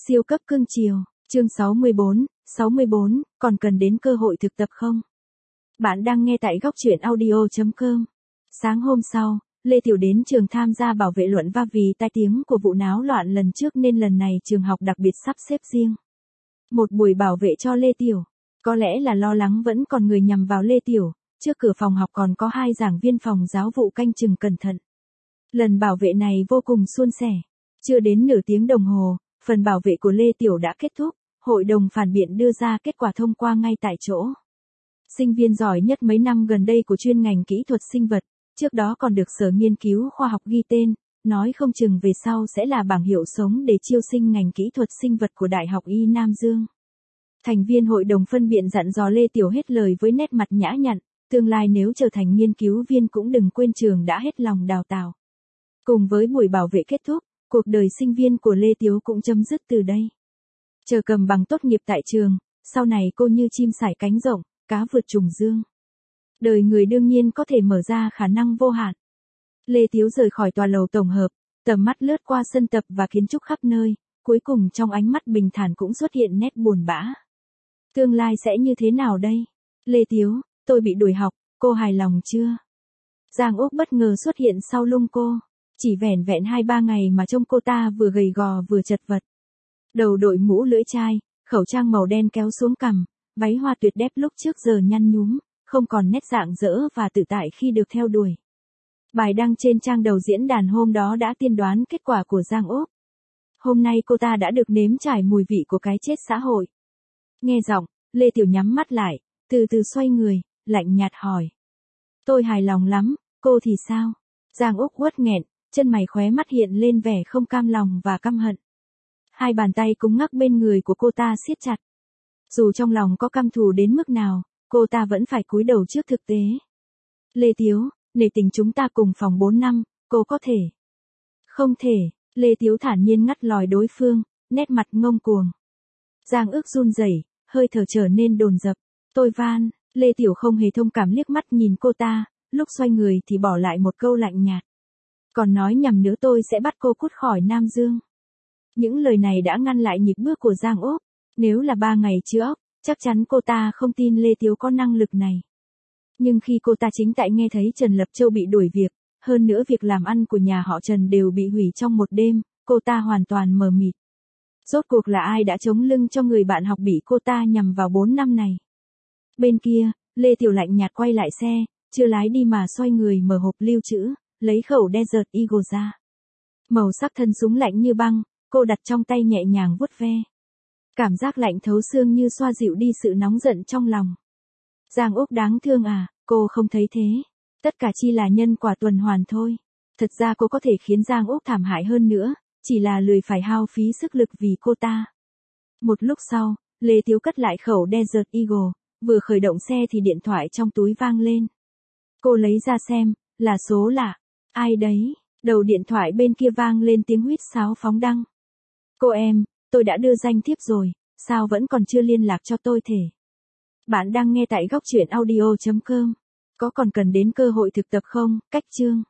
Siêu cấp cưng chiều, chương 64, còn cần đến cơ hội thực tập không? Bạn đang nghe tại góc truyện audio.com. Sáng hôm sau, Lê Tiểu đến trường tham gia bảo vệ luận và vì tai tiếng của vụ náo loạn lần trước nên lần này trường học đặc biệt sắp xếp riêng một buổi bảo vệ cho Lê Tiểu. Có lẽ là lo lắng vẫn còn người nhằm vào Lê Tiểu, trước cửa phòng học còn có 2 giảng viên phòng giáo vụ canh chừng cẩn thận. Lần bảo vệ này vô cùng suôn sẻ. Chưa đến nửa tiếng đồng hồ, phần bảo vệ của Lê Tiểu đã kết thúc, hội đồng phản biện đưa ra kết quả thông qua ngay tại chỗ. Sinh viên giỏi nhất mấy năm gần đây của chuyên ngành kỹ thuật sinh vật, trước đó còn được Sở Nghiên cứu Khoa học ghi tên, nói không chừng về sau sẽ là bảng hiệu sống để chiêu sinh ngành kỹ thuật sinh vật của Đại học Y Nam Dương. Thành viên hội đồng phân biện dặn dò Lê Tiểu hết lời với nét mặt nhã nhặn, tương lai nếu trở thành nghiên cứu viên cũng đừng quên trường đã hết lòng đào tạo. Cùng với buổi bảo vệ kết thúc, cuộc đời sinh viên của Lê Tiểu cũng chấm dứt từ đây. Chờ cầm bằng tốt nghiệp tại trường, sau này cô như chim sải cánh rộng, cá vượt trùng dương. Đời người đương nhiên có thể mở ra khả năng vô hạn. Lê Tiểu rời khỏi tòa lầu tổng hợp, tầm mắt lướt qua sân tập và kiến trúc khắp nơi, cuối cùng trong ánh mắt bình thản cũng xuất hiện nét buồn bã. Tương lai sẽ như thế nào đây? Lê Tiểu, tôi bị đuổi học, cô hài lòng chưa? Giang Úc bất ngờ xuất hiện sau lưng cô. Chỉ vẻn vẹn 2-3 ngày mà trông cô ta vừa gầy gò vừa chật vật. Đầu đội mũ lưỡi chai, khẩu trang màu đen kéo xuống cằm, váy hoa tuyệt đẹp lúc trước giờ nhăn nhúm, không còn nét rạng rỡ và tự tại khi được theo đuổi. Bài đăng trên trang đầu diễn đàn hôm đó đã tiên đoán kết quả của Giang Úc. Hôm nay cô ta đã được nếm trải mùi vị của cái chết xã hội. Nghe giọng, Lê Tiểu nhắm mắt lại, từ từ xoay người, lạnh nhạt hỏi. Tôi hài lòng lắm, cô thì sao? Giang Úc uất nghẹn, chân mày khóe mắt hiện lên vẻ không cam lòng và căm hận. Hai bàn tay cứng ngắc bên người của cô ta siết chặt. Dù trong lòng có căm thù đến mức nào, cô ta vẫn phải cúi đầu trước thực tế. Lê Tiểu, nể tình chúng ta cùng phòng 4 năm, cô có thể. Không thể, Lê Tiểu thản nhiên ngắt lòi đối phương, nét mặt ngông cuồng. Giang Ước run rẩy, hơi thở trở nên dồn dập. Tôi van, Lê Tiểu không hề thông cảm liếc mắt nhìn cô ta, lúc xoay người thì bỏ lại một câu lạnh nhạt. Còn nói nhầm nữa tôi sẽ bắt cô cút khỏi Nam Dương. Những lời này đã ngăn lại nhịp bước của Giang Úc. Nếu là 3 ngày trước, chắc chắn cô ta không tin Lê Tiểu có năng lực này. Nhưng khi cô ta chính tại nghe thấy Trần Lập Châu bị đuổi việc, hơn nữa việc làm ăn của nhà họ Trần đều bị hủy trong một đêm, cô ta hoàn toàn mờ mịt. Rốt cuộc là ai đã chống lưng cho người bạn học bị cô ta nhằm vào 4 năm này? Bên kia, Lê Tiểu lạnh nhạt quay lại xe, chưa lái đi mà xoay người mở hộp lưu trữ, lấy khẩu Desert Eagle ra. Màu sắc thân súng lạnh như băng, cô đặt trong tay nhẹ nhàng vuốt ve. Cảm giác lạnh thấu xương như xoa dịu đi sự nóng giận trong lòng. Giang Úc đáng thương à, cô không thấy thế. Tất cả chỉ là nhân quả tuần hoàn thôi. Thật ra cô có thể khiến Giang Úc thảm hại hơn nữa, chỉ là lười phải hao phí sức lực vì cô ta. Một lúc sau, Lê Tiểu cất lại khẩu Desert Eagle, vừa khởi động xe thì điện thoại trong túi vang lên. Cô lấy ra xem, là số lạ. Ai đấy? Đầu điện thoại bên kia vang lên tiếng huýt sáo phóng đăng. Cô em, tôi đã đưa danh thiếp rồi, sao vẫn còn chưa liên lạc cho tôi thể? Bạn đang nghe tại góc truyện audio.com. Có còn cần đến cơ hội thực tập không? Cách chương.